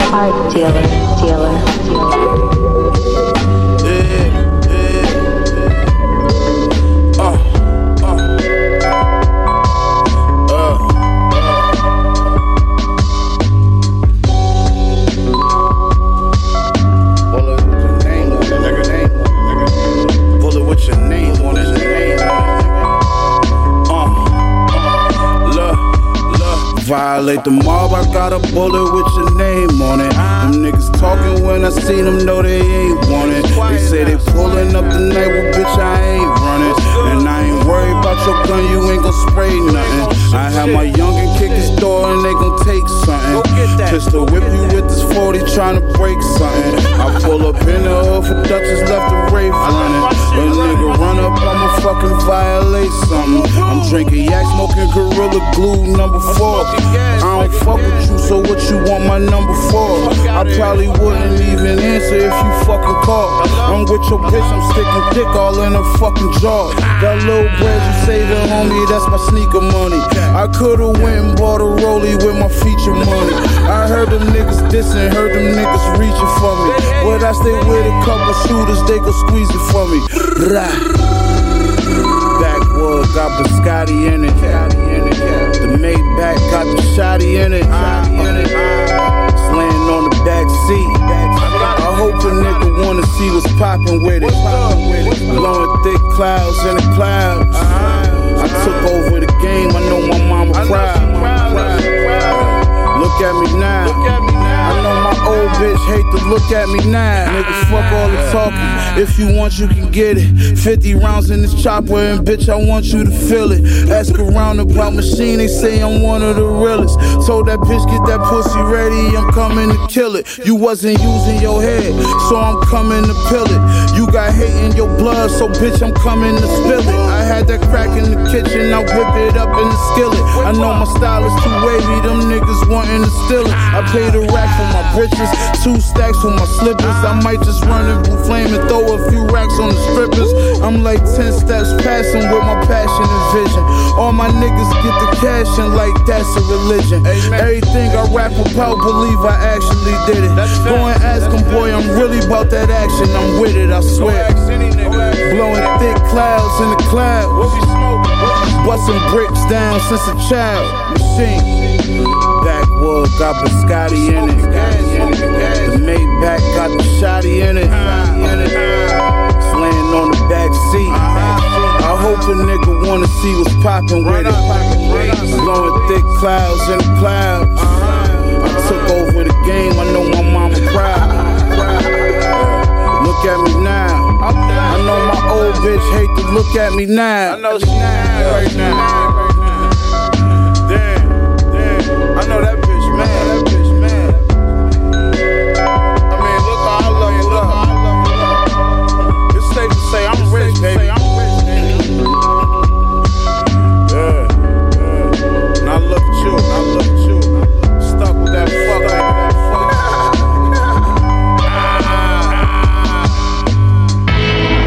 Art dealer. Violate the mob, I got a bullet with your name on it. Them niggas talking when I see them, know they ain't want it. They say they pulling up tonight, well bitch I ain't running. And I ain't worried about your gun, you ain't gon' spray nothing. I have my youngin' kick his door and they gon' take something. Pistol whip you with this 40 tryna break something. I pull up in the hood for Dutchess, left the Wraith running. A nigga run up, I'ma fucking violate something. I'm drinking yak, smoking Gorilla Glue number 4. I don't fuck with you, so what you want my number for? I probably wouldn't even answer if you fucking called. I'm with your bitch, I'm sticking dick all in her fucking jaw. That little bread you say to homie, that's my sneaker money. I could've went and bought a rollie with my feature money. I heard them niggas dissing, heard them niggas reaching for me. But I stay with a couple shooters, they gon' squeeze it for me. Backwood, got Biscotti in it. The Maybach got the shotty in it. It's laying on the back seat. I hope a nigga wanna see what's poppin' with it. Blowing thick clouds in the clouds. I took over the game, I know my mama proud. Look at me now. I know my old bitch hate to look at me now. Nigga, fuck all the talking. If you want, you can get it. 50 rounds in this chopper, and bitch, I want you to feel it. Ask around about machine, they say I'm one of the realest. Told that bitch, get that pussy ready, I'm coming to kill it. You wasn't using your head, so I'm coming to pill it. You got hate in your blood, so bitch, I'm coming to spill it. I had that crack in the kitchen, I whip it up in the skillet. I know my style is too wavy, them niggas wanting to steal it. I paid a rack for my britches, 2 stacks for my slippers. I might just run in blue flame and throw a few racks on the strippers. I'm like 10 steps passing with my passion and vision. All my niggas get the cash and like that's a religion. Everything I rap about, believe I actually did it. Go and ask him, boy, I'm really about that action. I'm with it, I swear. Blowing thick clouds in the clouds. Busting bricks down since a child. Machine. Backwood got Biscotti in it. The Maybach got the shotty in it. It's laying on the back seat. I hope a nigga wanna see what's poppin' with it. Blowing thick clouds in the clouds. I took over the game, I know my mama proud. Look at me now. I know my old bitch hate to look at me now. I know she right now.